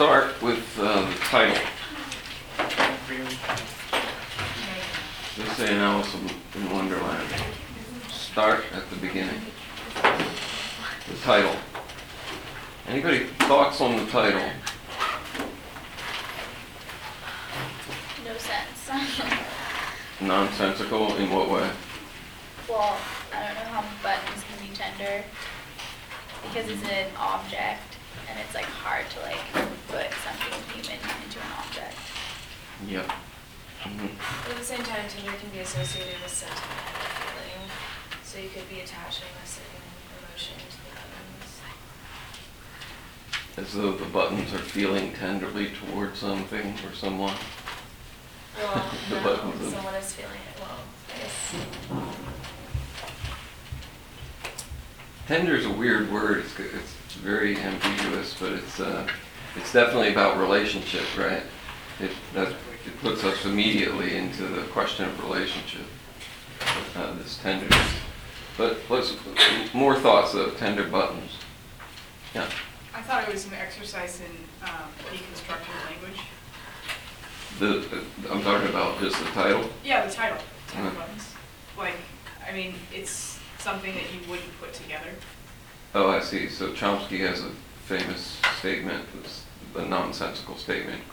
start with the title. They say in Alice in Wonderland. Start at the beginning. The title. Anybody thoughts on the title? No sense. Nonsensical in what way? Well, I don't know how buttons can be tender because it's an object and it's like hard to like put something human into an object. Yep. Mm-hmm. But at the same time, tender can be associated with sentiment or feeling, so you could be attaching a certain emotion to the buttons. As though the buttons are feeling tenderly towards something or someone. Well, The no, buttons. someone is feeling it. Well, I guess. Tender is a weird word. It's very ambiguous, but it's definitely about relationship, right? It puts us immediately into the question of relationship. This tenderness. But more thoughts of tender buttons. Yeah. I thought it was an exercise in deconstructing language. I'm talking about just the title. Yeah, the title, tender Uh-huh. buttons. Like, I mean, it's something that you wouldn't put together. Oh, I see. So Chomsky has a famous statement, a nonsensical statement: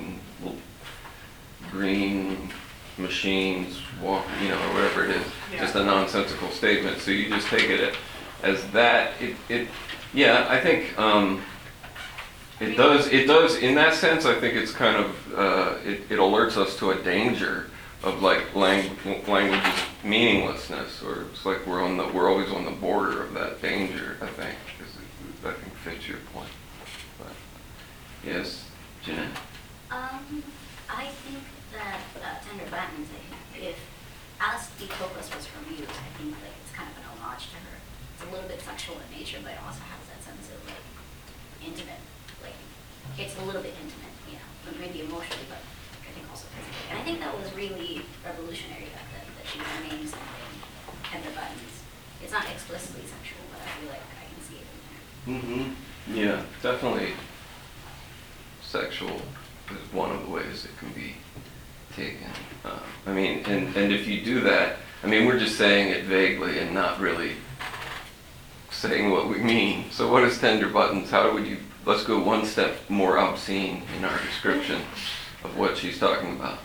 green machines walk, or whatever it is. Yeah. Just a nonsensical statement. So you just take it as that. Yeah, I think it does. It does in that sense. I think it's kind of it alerts us to a danger of like language's meaninglessness, or it's like we're always on the border of that danger. I think fits your point. But yes, Jeanette. I think that Tender Buttons, if Alice D. Toklas was her muse, I think like it's kind of an homage to her. It's a little bit sexual in nature, but it also has that sense of like intimate, like it's a little bit intimate, but maybe emotionally, but I think also physically. And I think that was really revolutionary back then, that she named something Tender Buttons. It's not explicitly sexual, but I feel like I can see it in there. Mm-hmm. Yeah, definitely. Sexual is one of the ways it can be taken. I mean, and if you do that, I mean, we're just saying it vaguely and not really saying what we mean. So what is tender buttons? Let's go one step more obscene in our description of what she's talking about.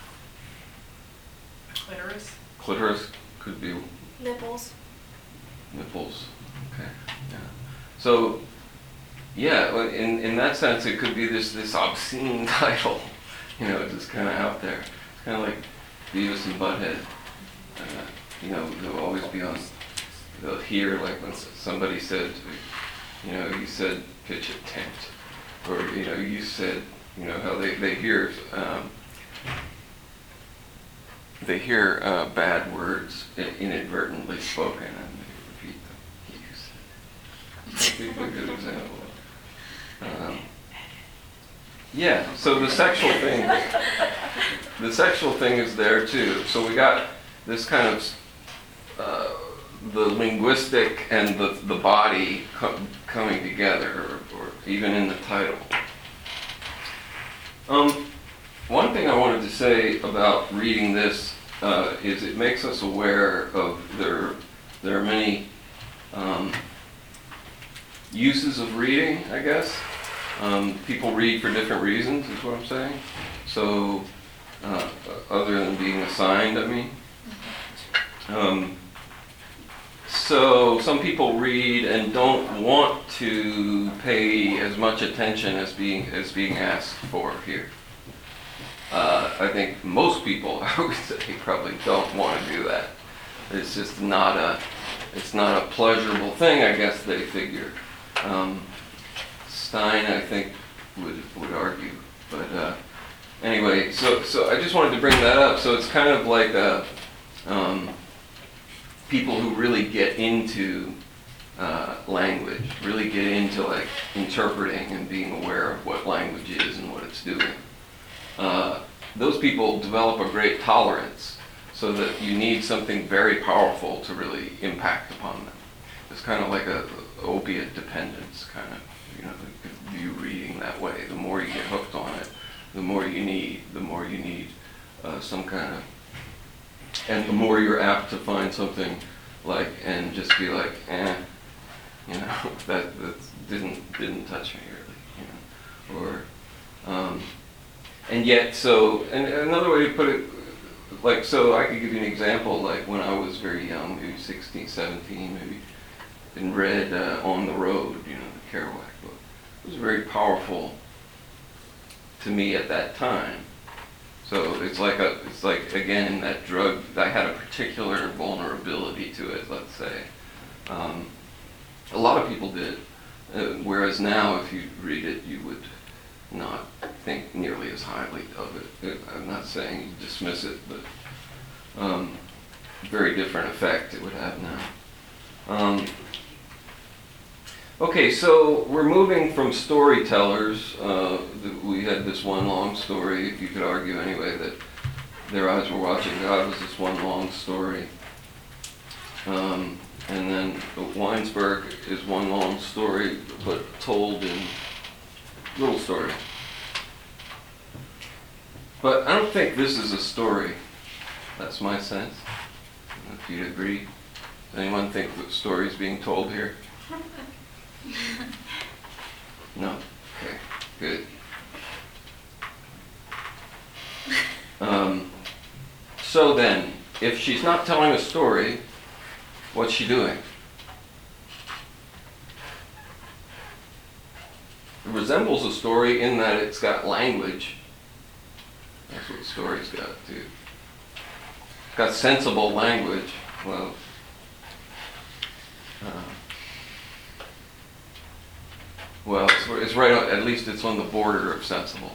Clitoris. Clitoris could be Nipples. nipples. Okay. Yeah. So, yeah, well, in that sense, it could be this obscene title, just kind of out there. It's kind of like Beavis and Butthead. They'll always be on. They'll hear like when somebody said, you said pitch a tent, or you said, how they hear. They hear bad words inadvertently spoken, and they repeat them. You said. That'd be a good example. Yeah. So the sexual thing is there too. So we got this kind of the linguistic and the body coming together, or even in the title. One thing I wanted to say about reading this is it makes us aware of there are many uses of reading, I guess. People read for different reasons, is what I'm saying. So, other than being assigned, I mean. So some people read and don't want to pay as much attention as being asked for here. I think most people, I would say, probably don't want to do that. It's just not a pleasurable thing, I guess they figure. Stein, I think, would argue. But anyway, so I just wanted to bring that up. So it's kind of like people who really get into language, really get into like interpreting and being aware of what language is and what it's doing. Those people develop a great tolerance, so that you need something very powerful to really impact upon them. It's kind of like opiate dependence, kind of, you know, you could view reading that way. The more you get hooked on it, the more you need some kind of, and the more you're apt to find something like, and just be like, you know, that didn't touch me really, you know, or, and yet, so, and another way to put it, like, so I could give you an example, like when I was very young, maybe 16, 17, maybe, and read On the Road, you know, the Kerouac book. It was very powerful to me at that time. So it's like again, that drug, I had a particular vulnerability to it, let's say. A lot of people did, whereas now if you read it, you would not think nearly as highly of it. I'm not saying you dismiss it, but very different effect it would have now. Okay, so we're moving from storytellers. We had this one long story. You could argue anyway that Their Eyes Were Watching God was this one long story. And then Weinsberg is one long story, but told in little story. But I don't think this is a story. That's my sense. If you'd agree. Does anyone think the story is being told here? No? Okay, good. So then, if she's not telling a story, what's she doing? It resembles a story in that it's got language. That's what stories got too. It's got sensible language. Well, it's right on, at least it's on the border of sensible.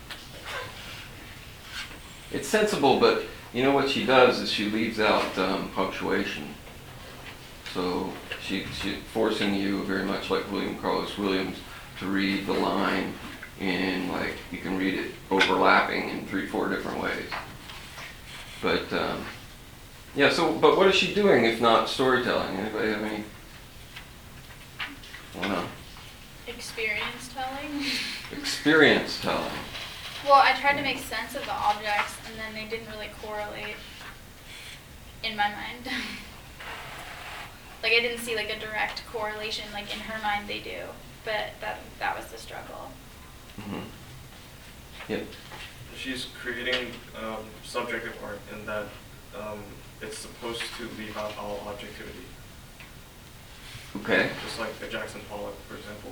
It's sensible, but you know what she does is she leaves out punctuation. So she's forcing you, very much like William Carlos Williams, to read the line in, like, you can read it overlapping in 3-4 different ways. But yeah, so, but what is she doing if not storytelling? Anybody have any? I don't know. Experience telling. Experience telling. Well, I tried to make sense of the objects, and then they didn't really correlate in my mind. Like, I didn't see like a direct correlation. Like in her mind, they do, but that was the struggle. Mm-hmm. Yep. She's creating subjective art in that it's supposed to leave out all objectivity. Okay. Just like the Jackson Pollock, for example.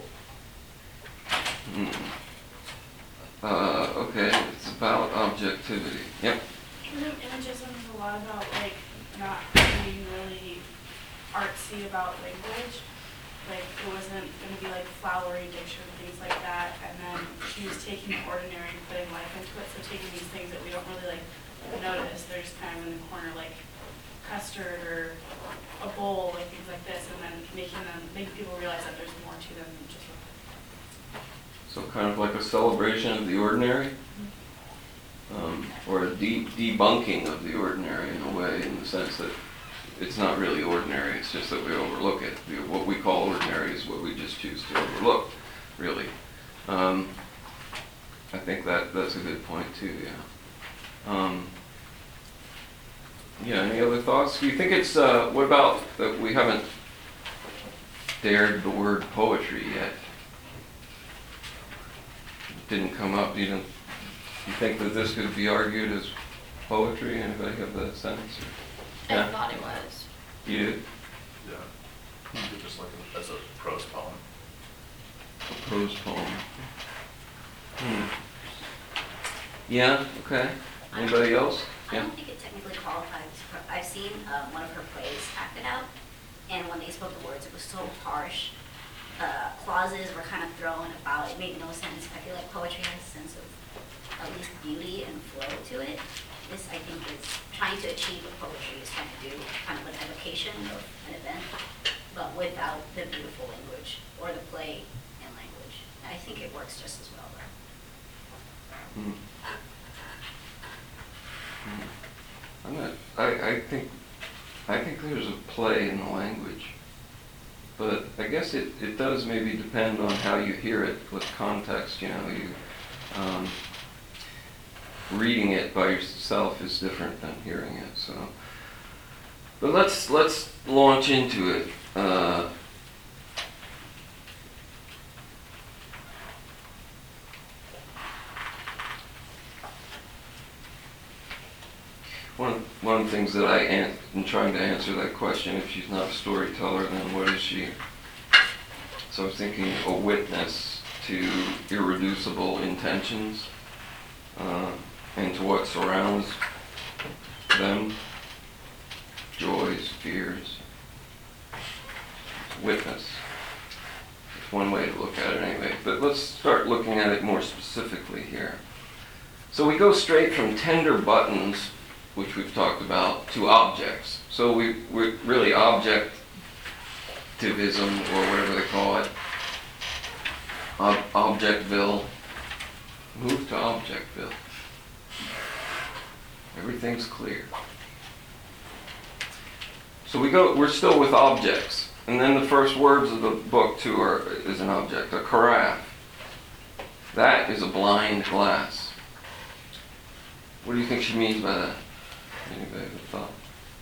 Okay, it's about objectivity. Yep. I think Imagism is a lot about like not being really artsy about language. Like it wasn't going to be like flowery diction and things like that. And then she was taking the ordinary and putting life into it. So taking these things that we don't really like notice, they're just kind of in the corner, like custard or a bowl, like things like this, and then making people realize that there's more to them than just. So kind of like a celebration of the ordinary, or a debunking of the ordinary in a way, in the sense that it's not really ordinary, it's just that we overlook it. What we call ordinary is what we just choose to overlook, really. I think that's a good point too, yeah. Yeah, any other thoughts? Do you think it's, what about, that we haven't dared the word poetry yet? Didn't come up. You think that this could be argued as poetry? Anybody have that sense? Or? I thought it was. You did? Yeah. Just like as a prose poem. A prose poem. Yeah. Okay. Anybody else? I don't think it technically qualifies. I've seen one of her plays acted out, and when they spoke the words, it was so harsh. Clauses were kind of thrown about. It made no sense. I feel like poetry has a sense of at least beauty and flow to it. This, I think, is trying to achieve what poetry is trying to do, kind of an evocation of an event, but without the beautiful language or the play in language. I think it works just as well, though. I think there's a play in the language. But I guess it does maybe depend on how you hear it with context, reading it by yourself is different than hearing it, so. But let's launch into it. One of the things that in trying to answer that question, if she's not a storyteller, then what is she? So I was thinking a witness to irreducible intentions, and to what surrounds them, joys, fears. Witness. It's one way to look at it anyway. But let's start looking at it more specifically here. So we go straight from tender buttons, which we've talked about, to objects. So we're really objectivism, or whatever they call it. Objectville. Move to Objectville. Everything's clear. So we're still with objects. And then the first words of the book too is an object, a carafe. That is a blind glass. What do you think she means by that? Anybody have a thought?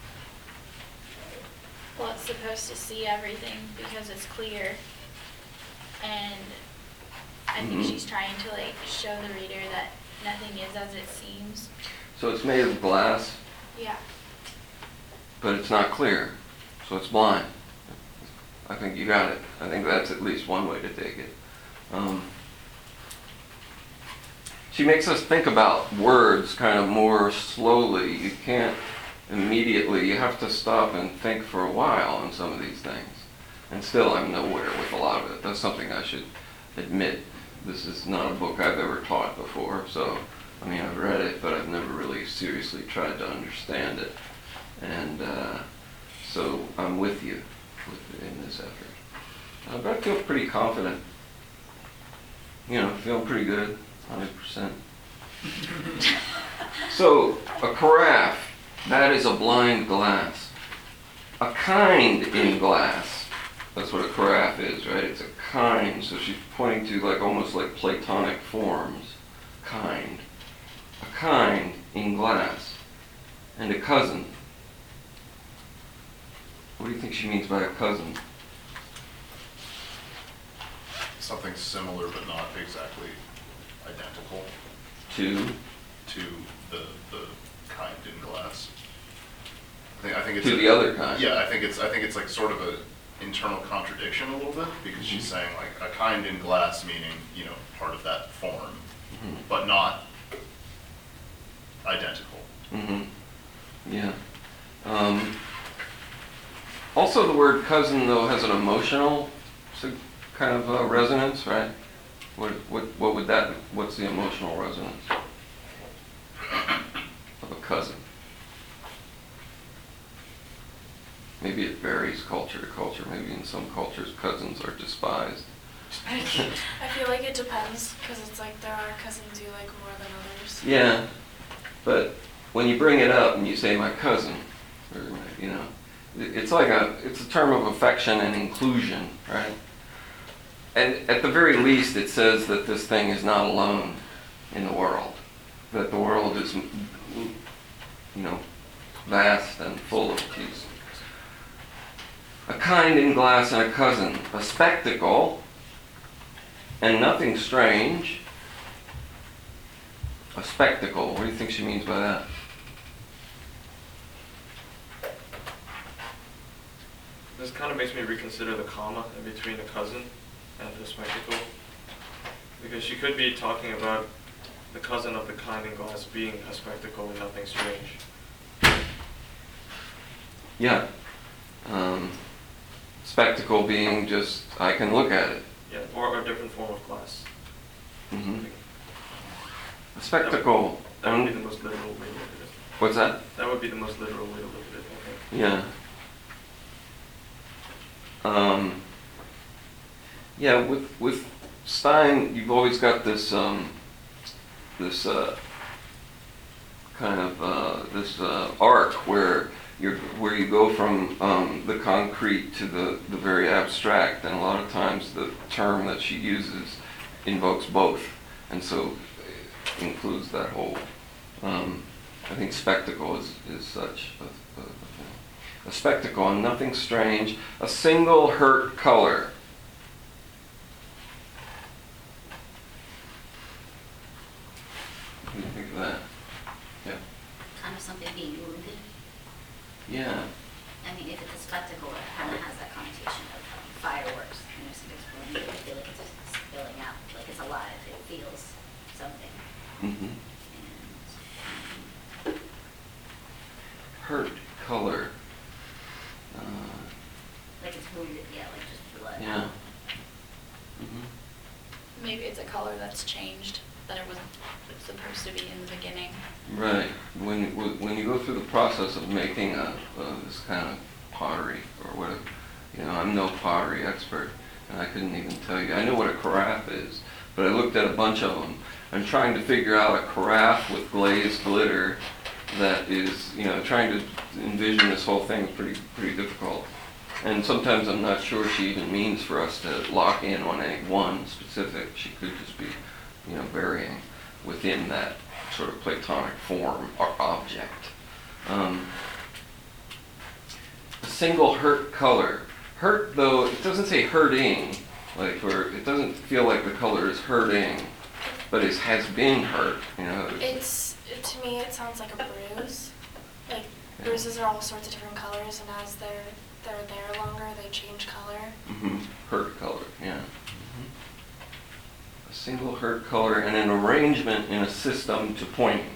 Well, it's supposed to see everything because it's clear. And I think she's trying to like show the reader that nothing is as it seems. So it's made of glass, Yeah. but it's not clear, so it's blind. I think you got it. I think that's at least one way to take it. She makes us think about words kind of more slowly. You can't immediately, you have to stop and think for a while on some of these things. And still I'm nowhere with a lot of it. That's something I should admit. This is not a book I've ever taught before, so I mean, I've read it, but I've never really seriously tried to understand it. And so I'm with you in this effort. But I feel pretty confident. Feeling pretty good, 100%. So, a carafe, that is a blind glass. A kind in glass, that's what a carafe is, right? It's a kind, so she's pointing to almost like Platonic forms. Kind. A kind in glass. And a cousin. What do you think she means by a cousin? Something similar but not exactly identical To? to the kind in glass. I think it's To the other kind. Yeah, I think it's like sort of a internal contradiction a little bit, because she's saying like a kind in glass, meaning part of that form, but not identical. Yeah. Also, the word cousin, though, has an emotional kind of resonance, right? What would that? What's the emotional resonance of a cousin? Maybe it varies culture to culture. Maybe in some cultures, cousins are despised. I feel like it depends, because it's like there are cousins you like more than others. Yeah, but when you bring it up and you say my cousin, or, it's a term of affection and inclusion, right? And at the very least, it says that this thing is not alone in the world, that the world is, vast and full of these. A kind in glass and a cousin, a spectacle, and nothing strange. A spectacle. What do you think she means by that? This kind of makes me reconsider the comma in between a cousin and a spectacle, because she could be talking about the cousin of the kind in glass being a spectacle and nothing strange. Yeah. Spectacle being just, I can look at it. Yeah, or a different form of glass. A spectacle. That would be the most literal way to look at it. What's that? That would be the most literal way to look at it, I think. Yeah. Yeah, with Stein, you've always got this arc where where you go from the concrete to the very abstract, and a lot of times the term that she uses invokes both, and so includes that whole. I think spectacle is such a spectacle, and nothing strange. A single hurt color. What do you think of that? Yeah. Kind of something being wounded. Yeah. I mean, if it's a spectacle, it kind of has that connotation of fireworks. You know, something's burning, I feel like it's spilling out, like it's alive, it feels something. Mm-hmm. And, Hurt color. like it's wounded, yeah, like just blood. Yeah. Mm-hmm. Maybe it's a color that's changed, that it wasn't supposed to be in the beginning. Right. When you go through the process of making this kind of pottery or whatever, you know, I'm no pottery expert, and I couldn't even tell you. I know what a carafe is, but I looked at a bunch of them. I'm trying to figure out a carafe with glazed glitter that is, you know, trying to envision this whole thing is pretty difficult. And sometimes I'm not sure she even means for us to lock in on any one specific. She could just be, you know, varying within that sort of Platonic form or object. A single hurt color. Hurt, though, it doesn't say hurting, like, or it doesn't feel like the color is hurting, but it has been hurt, you know. To me, it sounds like a bruise. Like, bruises are all sorts of different colors, and as they're there longer, they change color. Mm-hmm. Hurt color, yeah. Mm-hmm. A single hurt color and an arrangement in a system to pointing.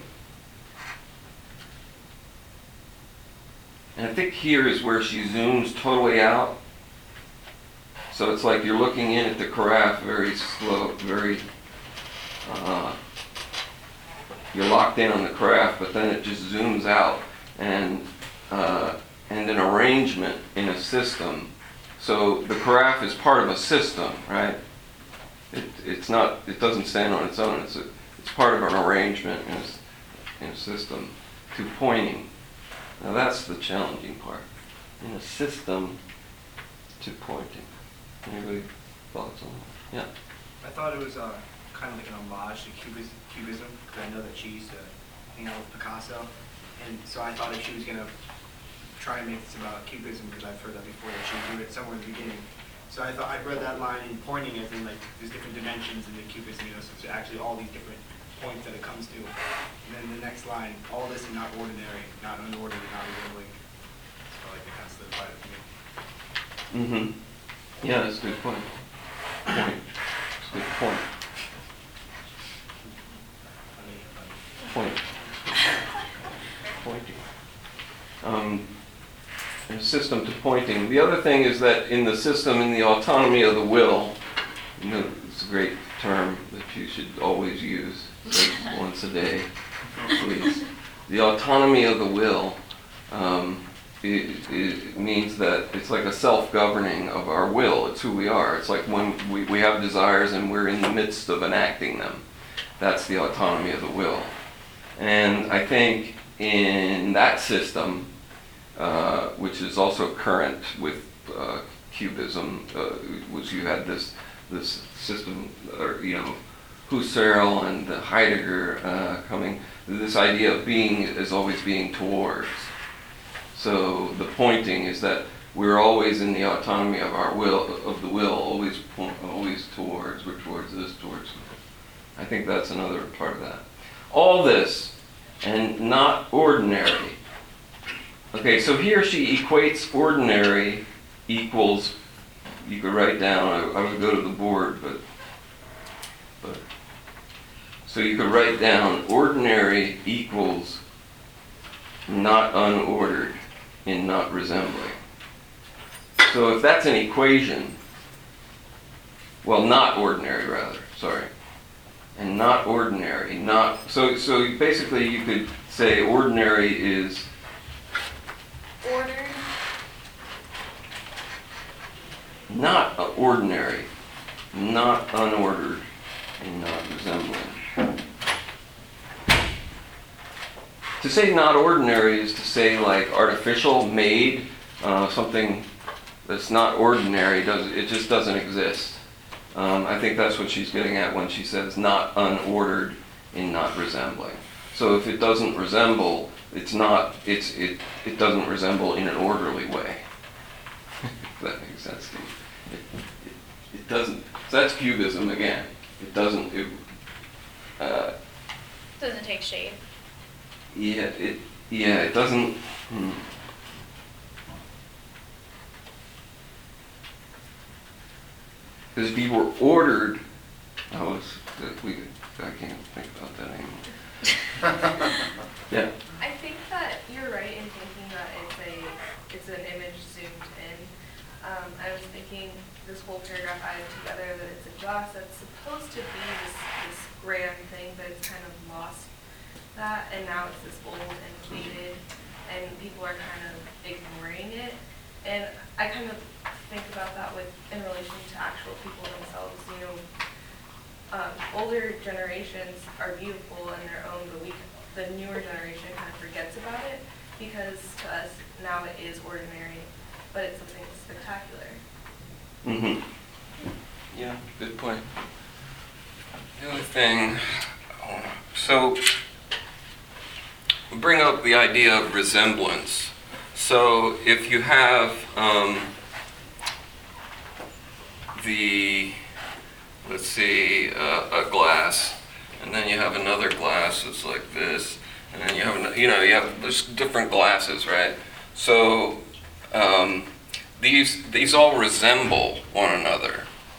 And I think here is where she zooms totally out. So it's like you're looking in at the carafe very slow, very, you're locked in on the carafe, but then it just zooms out, and an arrangement in a system. So the carafe is part of a system, right? It doesn't stand on its own. It's part of an arrangement in a system to pointing. Now that's the challenging part. In a system to pointing. Anybody thoughts on that? Yeah. I thought it was kind of like an homage to Cubism, because I know that she used to hang out with Picasso, and so I thought if she was going to try and make this about Cubism, because I've heard that before, that she would do it somewhere in the beginning. So I thought I'd read that line in pointing as in like there's different dimensions in the Cubism, you know, so it's actually all these different points that it comes to. And then the next line, all this is not ordinary, not unordered, not resembling. So I think that's the part of me. Mm-hmm. Yeah, that's a good point. That's a good point. Pointing. In a system to pointing. The other thing is that in the system, in the autonomy of the will, you know, it's a great term that you should always use, like once a day, please. The autonomy of the will, it means that it's like a self-governing of our will. It's who we are. It's like when we have desires and we're in the midst of enacting them. That's the autonomy of the will. And I think in that system, which is also current with Cubism, was you had this system, or, you know, Husserl and Heidegger coming. This idea of being is always being towards. So the pointing is that we're always in the autonomy of our will, of the will, always towards. We're towards this, towards this. I think that's another part of that. All this, and not ordinary. Okay, so here she equates ordinary equals, you could write down, I would go to the board, but so you could write down ordinary equals not unordered in not resembling. So if that's an equation, well, not ordinary rather, sorry. And not ordinary, not, so basically you could say ordinary is Ordered. not ordinary, not unordered, and not resembling. to say not ordinary is to say like artificial, made, something that's not ordinary. It just doesn't exist. I think that's what she's getting at when she says not unordered in not resembling. So if it doesn't resemble, it doesn't resemble in an orderly way. If that makes sense to you. It doesn't. So that's cubism again. It doesn't. Doesn't take shape. Yeah. It doesn't. Because if you were ordered, I can't think about that anymore. Yeah. I think that you're right in thinking that it's an image zoomed in. I was thinking this whole paragraph added together that it's a glass that's supposed to be this grand thing, but it's kind of lost that, and now it's this old and faded, and people are kind of ignoring it. And I kind of think about that in relation to actual people themselves. You know, older generations are beautiful in their own, but the newer generation kind of forgets about it because to us now it is ordinary, but it's something spectacular. Mm-hmm. Yeah, good point. The other thing, so we bring up the idea of resemblance. So if you have let's see, a glass, and then you have another glass that's like this, and then you have there's different glasses, right? So these all resemble one another.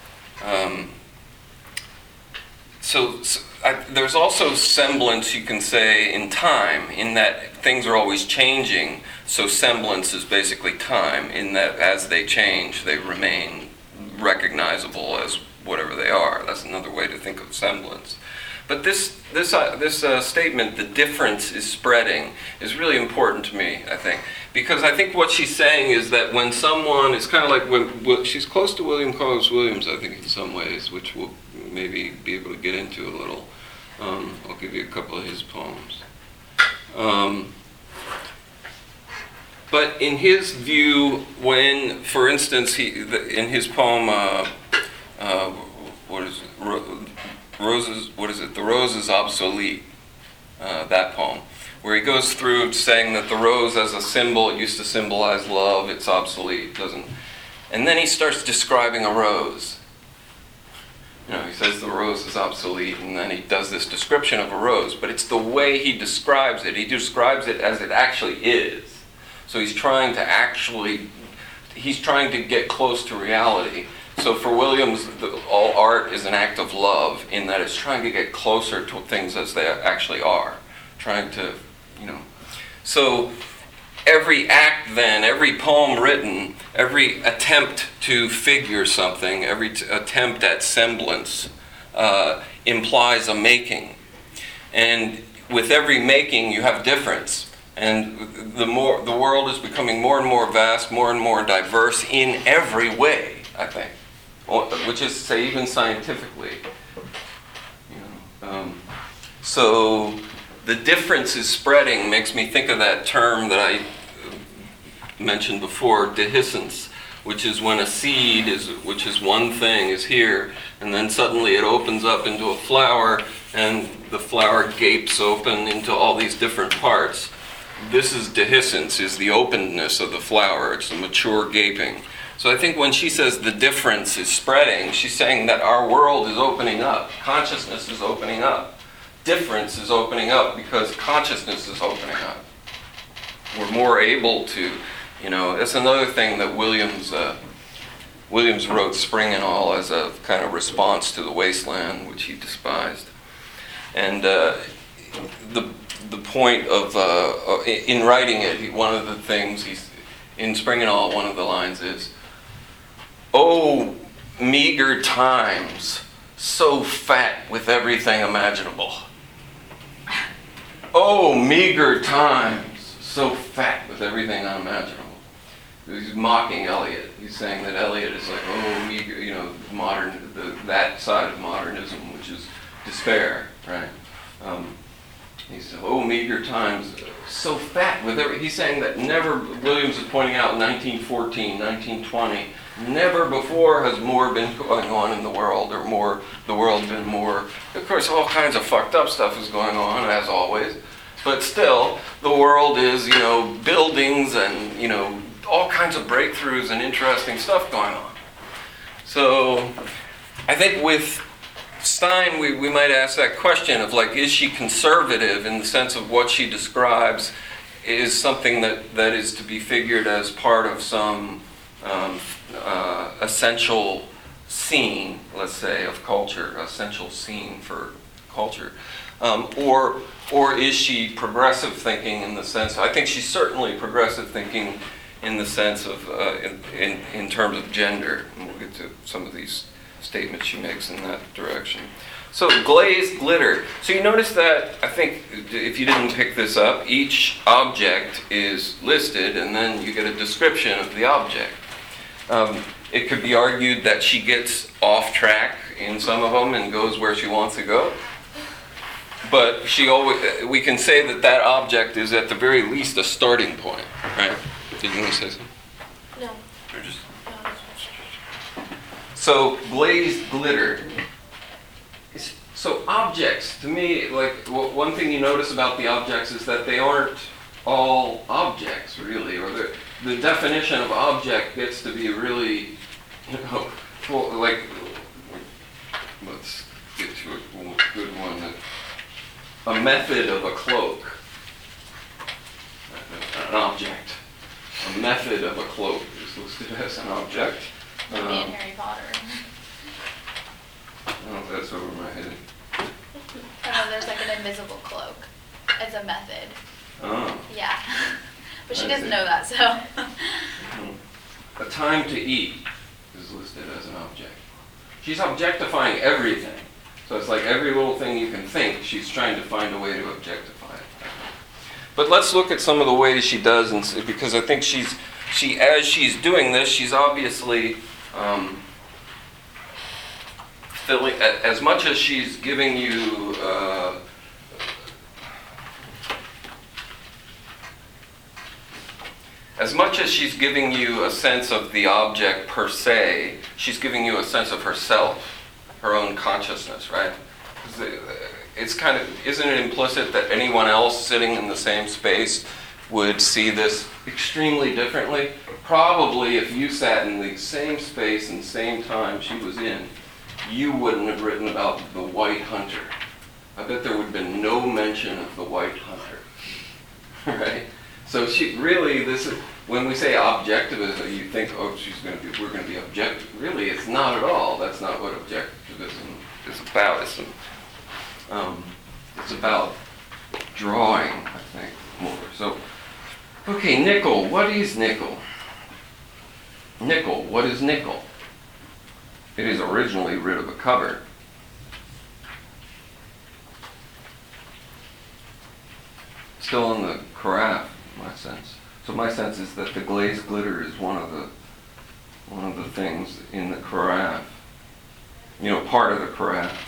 There's also semblance, you can say, in time, in that things are always changing. So semblance is basically time, in that as they change, they remain recognizable as whatever they are. That's another way to think of semblance. But this statement, the difference is spreading, is really important to me, I think. Because I think what she's saying is that when someone, it's kind of like when she's close to William Carlos Williams, I think, in some ways, which we'll maybe be able to get into a little. I'll give you a couple of his poems. But in his view, when, for instance, in his poem, what is it? Roses, what is it? The Rose is Obsolete, that poem, where he goes through saying that the rose as a symbol, it used to symbolize love, it's obsolete, doesn't. And then he starts describing a rose. He says the rose is obsolete, and then he does this description of a rose, but it's the way he describes it. He describes it as it actually is. So he's trying to get close to reality. So for Williams, all art is an act of love, in that it's trying to get closer to things as they actually are. Trying to, So every act then, every poem written, every attempt to figure something, every attempt at semblance implies a making. And with every making, you have difference. And the world is becoming more and more vast, more and more diverse in every way, I think. Which is to say, even scientifically. So the difference is spreading makes me think of that term that I mentioned before, dehiscence, which is when a seed which is one thing, is here, and then suddenly it opens up into a flower, and the flower gapes open into all these different parts. This is dehiscence, is the openness of the flower. It's the mature gaping. So I think when she says the difference is spreading, she's saying that our world is opening up. Consciousness is opening up. Difference is opening up because consciousness is opening up. We're more able to, that's another thing that Williams wrote Spring and All as a kind of response to the wasteland, which he despised. And the point of, in writing it, one of the things in Spring and All, one of the lines is, "Oh, meager times, so fat with everything imaginable." Oh, meager times, so fat with everything unimaginable. He's mocking Eliot. He's saying that Eliot is like, oh, meager, that side of modernism, which is despair, right? He said, oh, meager times, so fat with every, he's saying that never, Williams is pointing out 1914, 1920, never before has more been going on in the world, or more, the world been more, of course all kinds of fucked up stuff is going on, as always, but still, the world is, buildings and, all kinds of breakthroughs and interesting stuff going on. So, I think with Stein, we might ask that question of like, is she conservative in the sense of what she describes is something that is to be figured as part of some essential scene, let's say, of culture, essential scene for culture, or is she progressive thinking in the sense? I think she's certainly progressive thinking in the sense of in terms of gender. And we'll get to some of these statements she makes in that direction. So glazed glitter. So you notice that, I think, if you didn't pick this up, each object is listed and then you get a description of the object. It could be argued that she gets off track in some of them and goes where she wants to go. But she always, we can say that object is at the very least a starting point, right? Did you want to say something? No. Or just... So, glazed glitter. So objects, to me, like, one thing you notice about the objects is that they aren't all objects, really, or the definition of object gets to be really, well, like, let's get to a good one. A method of a cloak. An object. A method of a cloak is listed as an object. Like me and Harry Potter. I don't know if that's over my head. I know there's like an invisible cloak as a method. Oh. Yeah. But she I doesn't see. know that, so. A time to eat is listed as an object. She's objectifying everything. So it's like every little thing you can think, she's trying to find a way to objectify it. But let's look at some of the ways she does, because I think as she's doing this, she's obviously filling, as much as she's giving you as much as she's giving you a sense of the object per se, she's giving you a sense of herself, her own consciousness, right? It's kind of, isn't it implicit that anyone else sitting in the same space would see this extremely differently? Probably if you sat in the same space and same time she was in, you wouldn't have written about the white hunter. I bet there would have been no mention of the white hunter, right? So she really, this is, when we say objectivism, you think, oh, we're going to be objective. Really, it's not at all. That's not what objectivism is about. It's about drawing, I think, more. So, okay, nickel. What is nickel? Nickel. What is nickel? It is originally rid of a cover. Still in the carafe, my sense. So my sense is that the glazed glitter is one of the things in the carafe. Part of the carafe.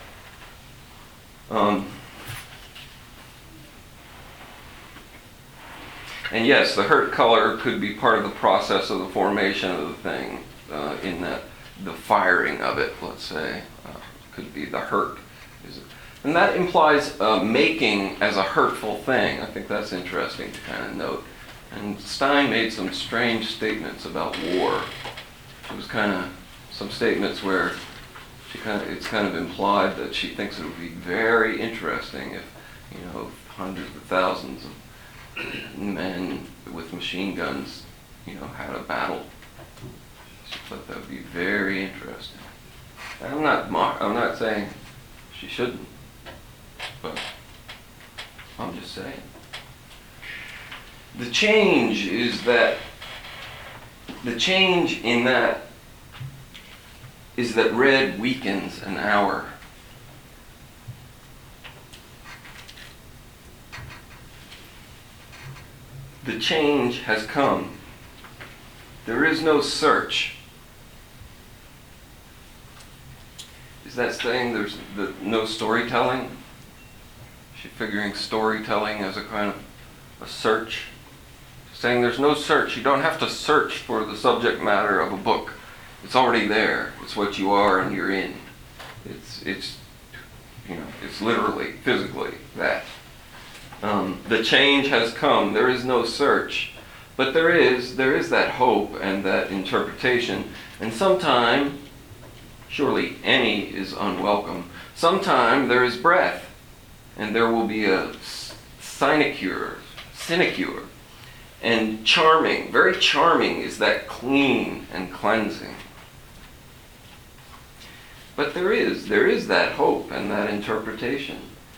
And yes, the hurt color could be part of the process of the formation of the thing, in that the firing of it, let's say, could be the hurt. And that implies making as a hurtful thing. I think that's interesting to kind of note. And Stein made some strange statements about war. It was kind of some statements where it's kind of implied that she thinks it would be very interesting if, hundreds of thousands of men with machine guns, had a battle. She thought that would be very interesting. And I'm not saying she shouldn't, but I'm just saying. The change in that is that red weakens an hour. The change has come. There is no search. Is that saying there's no storytelling? Is she figuring storytelling as a kind a search. Saying there's no search. You don't have to search for the subject matter of a book. It's already there. It's what you are and you're in. It's literally, physically that. The change has come. There is no search. But there is that hope and that interpretation. And sometime, surely any is unwelcome. Sometime there is breath. And there will be a sinecure. And charming, very charming is that clean and cleansing. But there is that hope and that interpretation.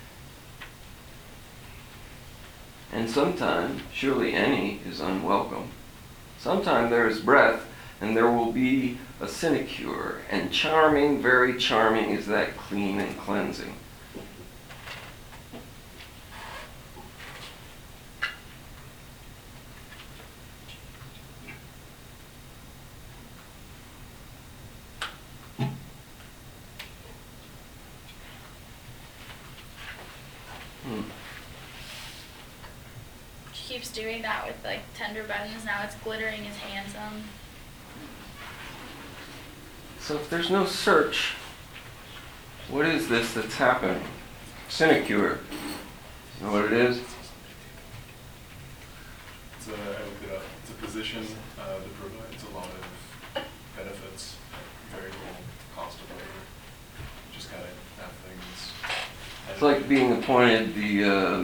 And sometime, surely any is unwelcome. Sometime there is breath, and there will be a sinecure. And charming, very charming is that clean and cleansing. She keeps doing that with like tender buttons. Now it's glittering is handsome. So if there's no search, what is this that's happening? Sinecure. You know what it is? I looked it up. It's a position that provides a lot of benefits at very little cost of labor. Just gotta have things. It's like being appointed the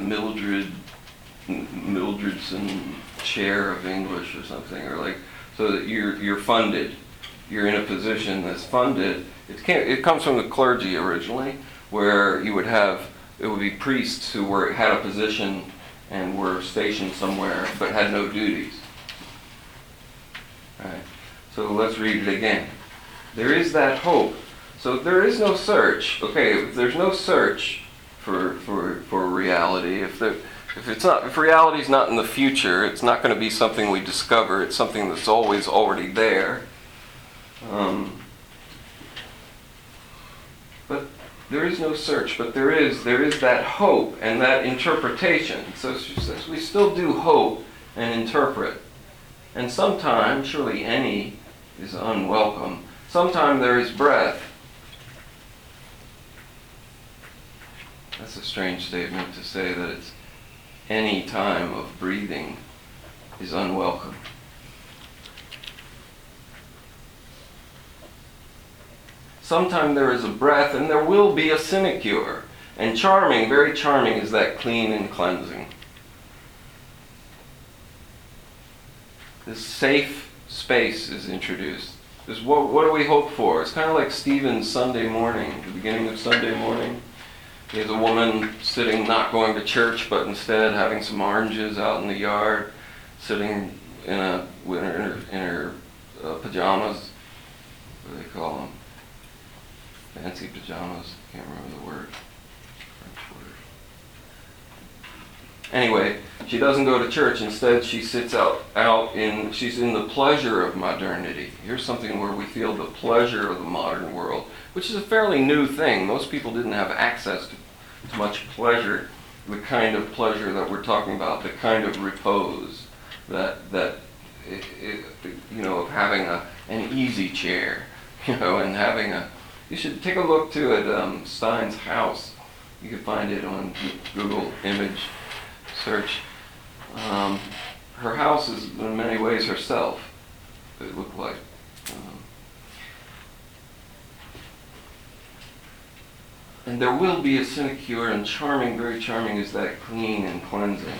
Mildredson Chair of English or something, or like, so that you're funded. You're in a position that's funded. It comes from the clergy originally, where it would be priests who had a position and were stationed somewhere but had no duties. Right. So let's read it again. There is that hope. So there is no search. Okay, if there's no search for reality, if reality is not in the future, it's not going to be something we discover. It's something that's always already there. But there is no search. But there is that hope and that interpretation. So she says we still do hope and interpret. And sometimes, surely any is unwelcome. Sometimes there is breath. That's a strange statement to say, that it's any time of breathing is unwelcome. Sometime there is a breath, and there will be a sinecure. And charming, very charming, is that clean and cleansing. This safe space is introduced. What do we hope for? It's kind of like Stephen's Sunday morning, the beginning of Sunday morning. He has a woman sitting, not going to church, but instead having some oranges out in the yard, sitting in her pajamas. What do they call them? Fancy pajamas. Can't remember the word. French word. Anyway, she doesn't go to church. Instead, she sits she's in the pleasure of modernity. Here's something where we feel the pleasure of the modern world, which is a fairly new thing. Most people didn't have access to much pleasure, the kind of pleasure that we're talking about, the kind of repose that of having an easy chair, and having you should take a look too at Stein's house. You can find it on Google image search. Her house is in many ways herself, it looked like. And there will be a sinecure, and charming, very charming, is that clean and cleansing.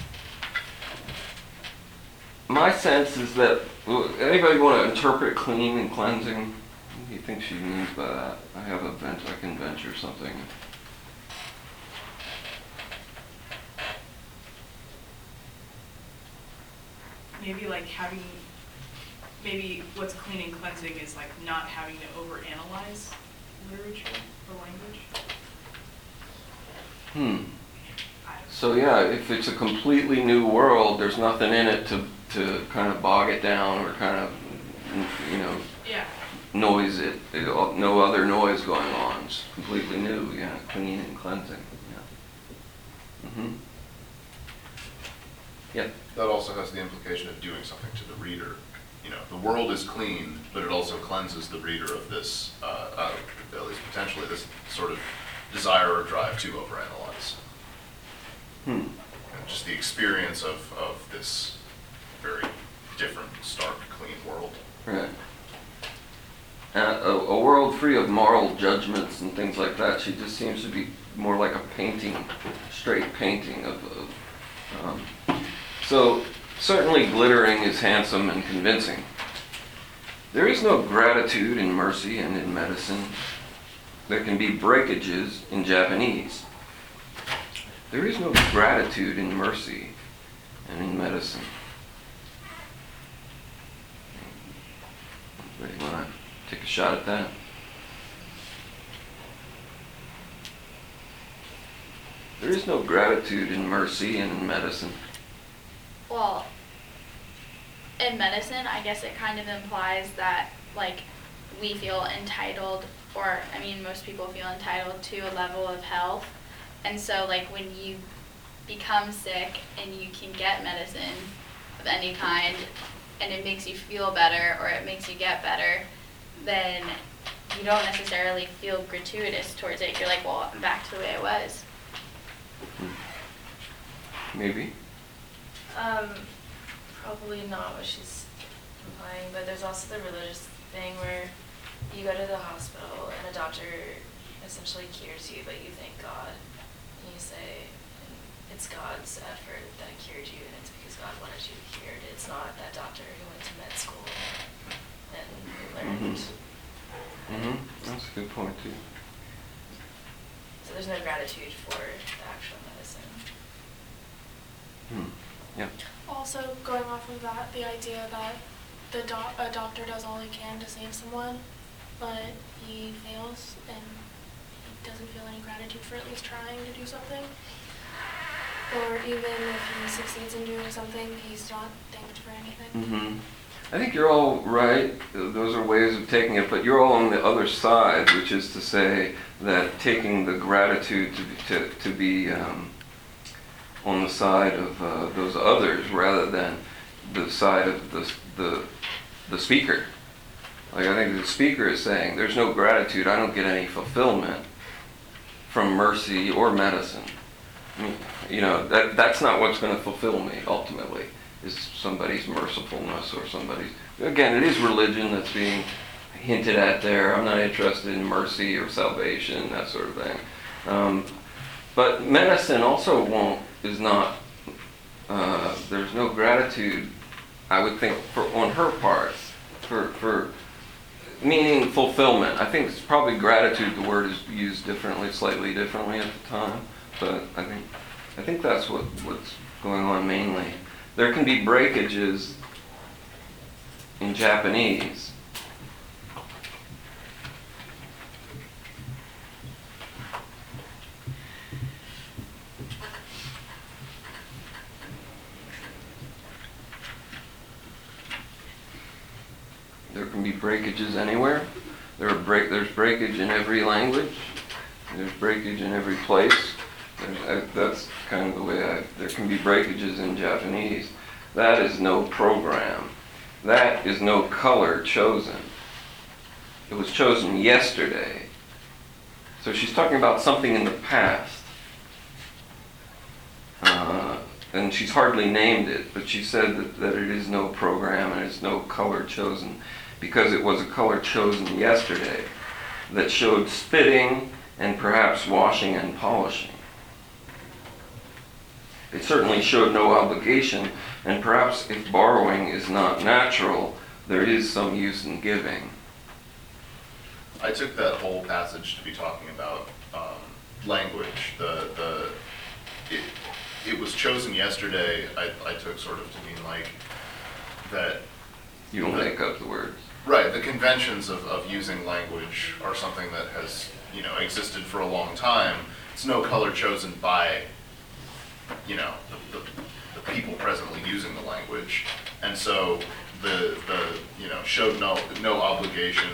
My sense is that, anybody want to interpret clean and cleansing? What do you think she means by that? I can venture something. Maybe what's clean and cleansing is like not having to overanalyze literature or language. So yeah, if it's a completely new world, there's nothing in it to kind of bog it down or kind of, noise it. No other noise going on. It's completely new, clean and cleansing. Yeah. Yeah. that also has the implication of doing something to the reader. You know, the world is clean, but it also cleanses the reader of this, at least potentially, this sort of desire or drive to overanalyze. Hmm. And just the experience of this very different, stark, clean world. Right. A world free of moral judgments and things like that. She just seems to be more like a painting, straight painting of. So certainly glittering is handsome and convincing. There is no gratitude in mercy and in medicine. There can be breakages in Japanese. There is no gratitude in mercy and in medicine. Anybody want to take a shot at that? There is no gratitude in mercy and in medicine. Well, in medicine, I guess it kind of implies that, like, we feel entitled, or, I mean, most people feel entitled to a level of health. And so, like, when you become sick and you can get medicine of any kind, and it makes you feel better, or it makes you get better, then you don't necessarily feel gratuitous towards it. You're like, well, I'm back to the way it was. Maybe. Probably not what she's implying, but there's also the religious thing where you go to the hospital and a doctor essentially cures you, but you thank God. And you say, it's God's effort that cured you, and it's because God wanted you cured. It's not that doctor who went to med school and learned. Mm-hmm. That's a good point, too. So there's no gratitude for the actual medicine. Yeah. Also, going off of that, the idea that a doctor does all he can to save someone, but he fails and he doesn't feel any gratitude for at least trying to do something. Or even if he succeeds in doing something, he's not thanked for anything. Mm-hmm. I think you're all right. Those are ways of taking it, but you're all on the other side, which is to say that taking the gratitude to be on the side of those others rather than the side of the speaker. Like, I think the speaker is saying, there's no gratitude, I don't get any fulfillment from mercy or medicine. I mean, you know, that's not what's going to fulfill me ultimately, is somebody's mercifulness or somebody's... Again, it is religion that's being hinted at there. I'm not interested in mercy or salvation, that sort of thing. But medicine also is not, there's no gratitude, I would think, on her part, for meaning fulfillment. I think it's probably gratitude, the word is used differently, slightly differently at the time, but I think that's what's going on mainly. There can be breakages in Japanese. There can be breakages anywhere. There's breakage in every language. There's breakage in every place. That's kind of the way there can be breakages in Japanese. That is no program. That is no color chosen. It was chosen yesterday. So she's talking about something in the past. And she's hardly named it, but she said that it is no program and it's no color chosen, because it was a color chosen yesterday that showed spitting and perhaps washing and polishing. It certainly showed no obligation, and perhaps if borrowing is not natural, there is some use in giving. I took that whole passage to be talking about language. It was chosen yesterday. I took sort of to mean like that. You don't make up the words. Right. The conventions of using language are something that has, you know, existed for a long time. It's no color chosen by, you know, the people presently using the language, and so the you know, showed no obligation.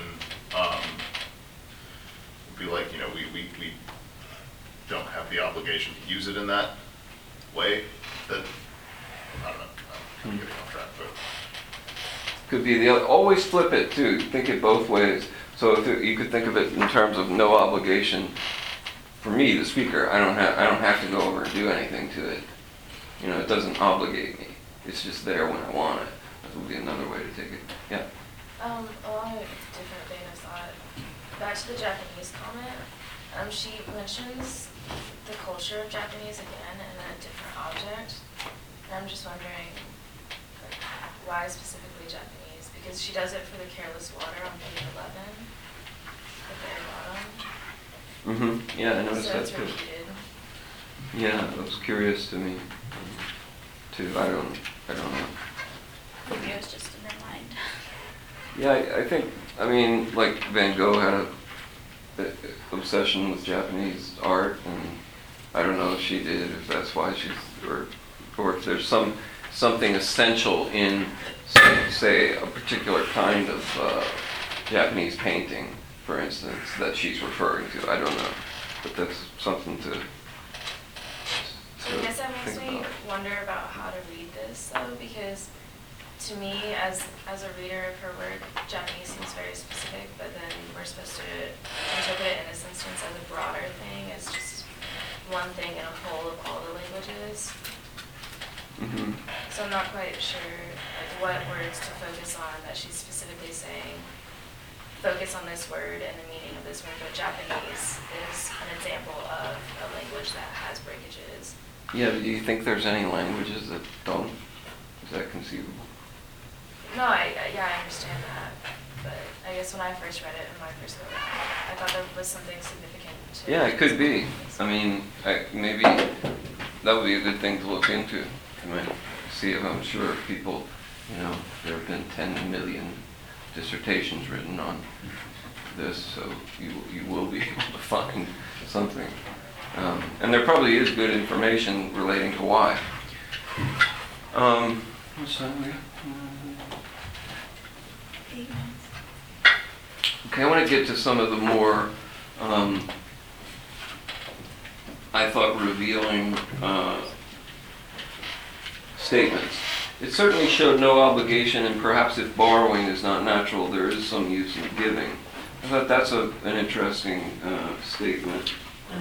Would be like, you know, we don't have the obligation to use it in that way. That I don't know, I'm getting off track, but. Could be the other, always flip it too, think it both ways. So if you could think of it in terms of no obligation, for me, the speaker, I don't have to go over and do anything to it. You know, it doesn't obligate me. It's just there when I want it. That would be another way to take it. Yeah. Along a different vein of thought, back to the Japanese comment, she mentions the culture of Japanese again in a different object. And I'm just wondering, like, why specifically Japanese? Because she does it for the careless water on page 11, the very bottom. Yeah, I noticed So that it's too. repeated. Yeah, that was curious to me too. I don't know. Maybe it was just in their mind. Yeah, I think, I mean, like Van Gogh had a obsession with Japanese art, and I don't know if she did, if that's why she's, or if there's something essential in, say, a particular kind of Japanese painting, for instance, that she's referring to. I don't know, but that's something to I guess that makes think me about. wonder about how to read this though, because to me, as a reader of her work, Japanese seems very specific, but then we're supposed to interpret it in this instance as a broader thing, as just one thing in a whole of all the languages. So I'm not quite sure like what words to focus on that she's specifically saying. Focus on this word and the meaning of this word, but Japanese is an example of a language that has breakages. Yeah, do you think there's any languages that don't? Is that conceivable? No, I understand that, but I guess when I first read it in my first go around, I thought there was something significant to Yeah, it could be. I mean, maybe that would be a good thing to look into. I mean, see if I'm sure people, you know, there have been 10 million dissertations written on this, so you will be able to find something. And there probably is good information relating to why. What's that? Okay, I want to get to some of the more, I thought, revealing statements. It certainly showed no obligation, and perhaps if borrowing is not natural, there is some use in giving. I thought that's an interesting statement.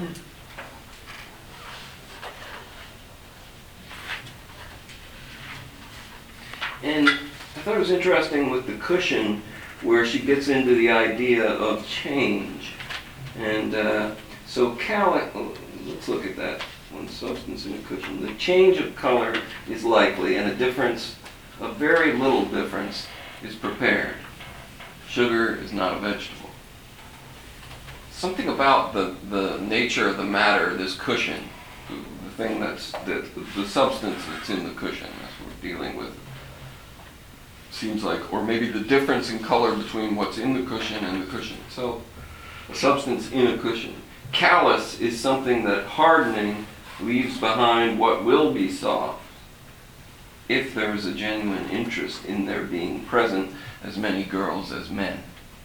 And I thought it was interesting with the cushion, where she gets into the idea of change. And so let's look at that. One substance in a cushion. The change of color is likely, and a very little difference, is prepared. Sugar is not a vegetable. Something about the nature of the matter, this cushion, the thing the substance that's in the cushion, that's what we're dealing with. Seems like, or maybe the difference in color between what's in the cushion and the cushion itself. A substance in a cushion. Callous is something that hardening leaves behind what will be soft if there is a genuine interest in their being present as many girls as men.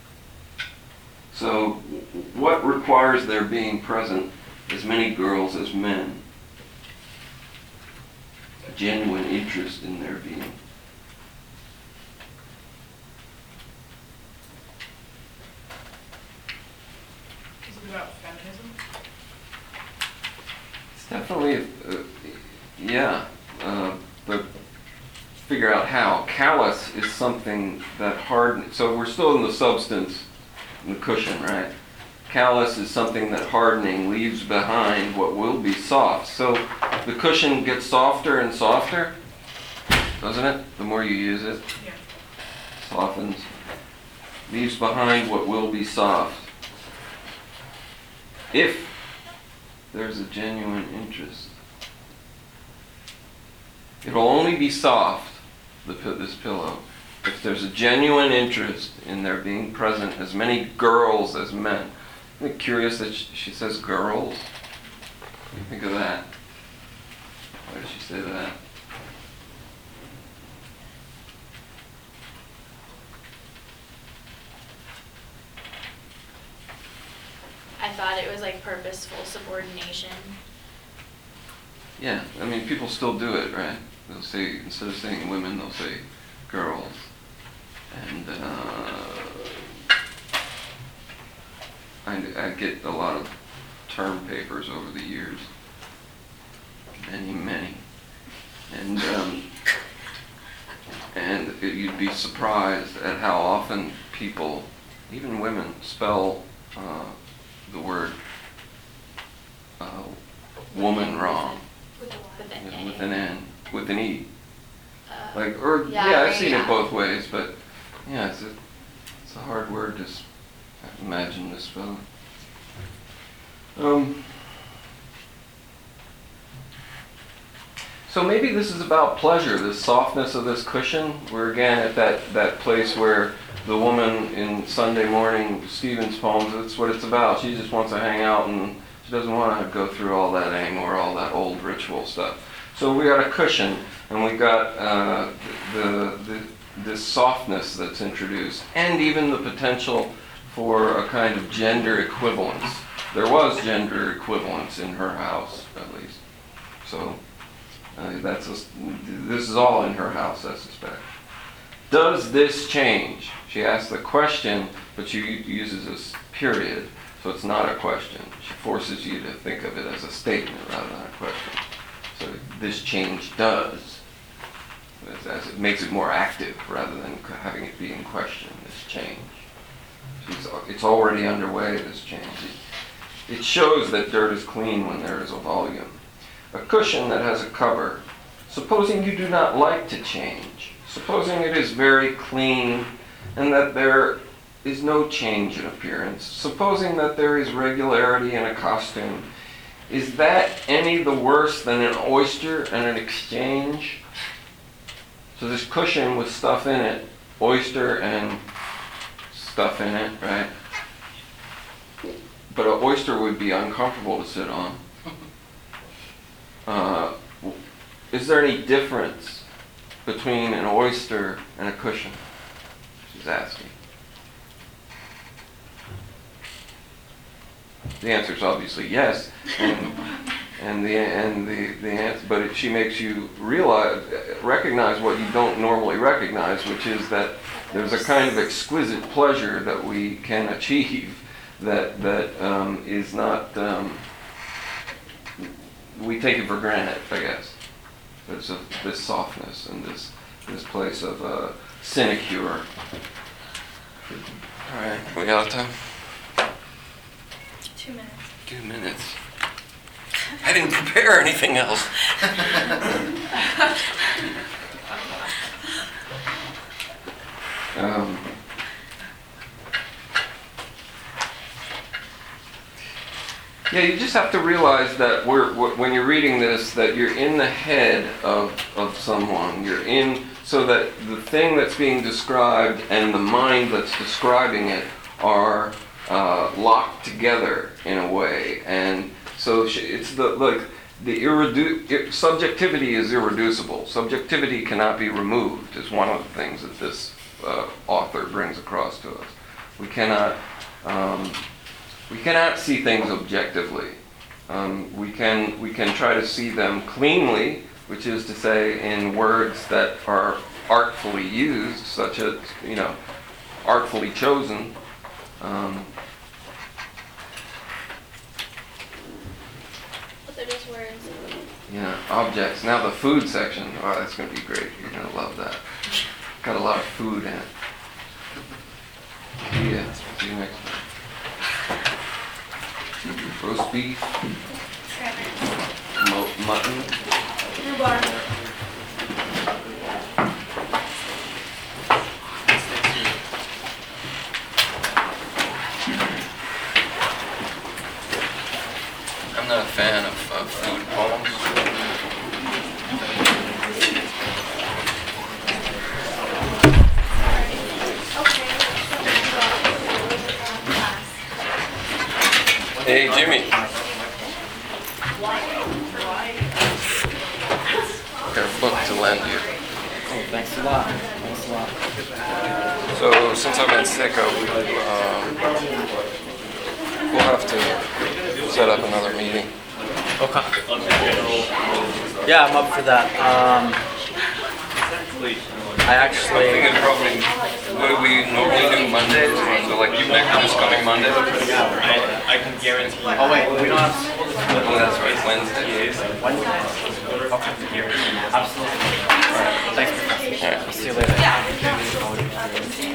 So what requires their being present as many girls as men? A genuine interest in their being. Is it about feminism? It's definitely, but figure out how. Callous is something that hardens, so we're still in the substance, in the cushion, right? Callous is something that hardening leaves behind what will be soft. So the cushion gets softer and softer, doesn't it? The more you use it, Yeah. softens. Leaves behind what will be soft. If there's a genuine interest. It'll only be soft, this pillow, if there's a genuine interest in there being present as many girls as men. Isn't it curious that she says girls? What do you think of that? Why did she say that? I thought it was like purposeful subordination. Yeah, I mean, people still do it, right? They'll say, instead of saying women, they'll say girls. And I get a lot of term papers over the years. Many. And you'd be surprised at how often people, even women, spell the word woman wrong. With the With an Yeah, A. with an N, with an E. Uh, Like, or, Yeah, yeah, I've seen yeah. it both ways, but, yeah, it's a hard word to imagine misspelling. So maybe this is about pleasure, this softness of this cushion. We're again at that place where the woman in Sunday morning Stevens poems, that's what it's about. She just wants to hang out and she doesn't want to go through all that anymore, all that old ritual stuff. So we got a cushion and we got this softness that's introduced, and even the potential for a kind of gender equivalence. There was gender equivalence in her house, at least. So this is all in her house, I suspect. Does this change? She asks the question, but she uses this period, so it's not a question. She forces you to think of it as a statement rather than a question. So this change does, as it makes it more active rather than having it be in question, this change. It's already underway, this change. It shows that dirt is clean when there is a volume. A cushion that has a cover. Supposing you do not like to change, supposing it is very clean and that there is no change in appearance, supposing that there is regularity in a costume, is that any the worse than an oyster and an exchange? So this cushion with stuff in it, oyster and stuff in it, right? But an oyster would be uncomfortable to sit on. Is there any difference between an oyster and a cushion? She's asking. The answer is obviously yes, and the answer, but she makes you recognize what you don't normally recognize, which is that there's a kind of exquisite pleasure that we can achieve that is not. We take it for granted, I guess. There's this softness and this place of sinecure. All right, we out of time? 2 minutes. 2 minutes. I didn't prepare anything else. Yeah, you just have to realize that when you're reading this, that you're in the head of someone. You're in, so that the thing that's being described and the mind that's describing it are locked together in a way. And so it's subjectivity is irreducible. Subjectivity cannot be removed is one of the things that this author brings across to us. We cannot see things objectively. We can try to see them cleanly, which is to say in words that are artfully used, such as, artfully chosen. But they're just words. Objects. Now the food section. Oh, that's going to be great. You're going to love that. Got a lot of food in it. Yeah. See you next time. Roast beef, mutton. I'm not a fan of food poems. Hey, Jimmy. Got a book to lend you. Oh, thanks a lot. Thanks a lot. So, since I've been sick, we'll have to set up another meeting. Okay. Yeah, I'm up for that. complete. I I'm actually, thinking probably, what do we normally do Mondays? So like this coming Monday? I can guarantee. oh wait, we don't have Oh, that's right, Wednesday. Wednesday? Okay. Absolutely. Thanks, Professor. I'll see you later.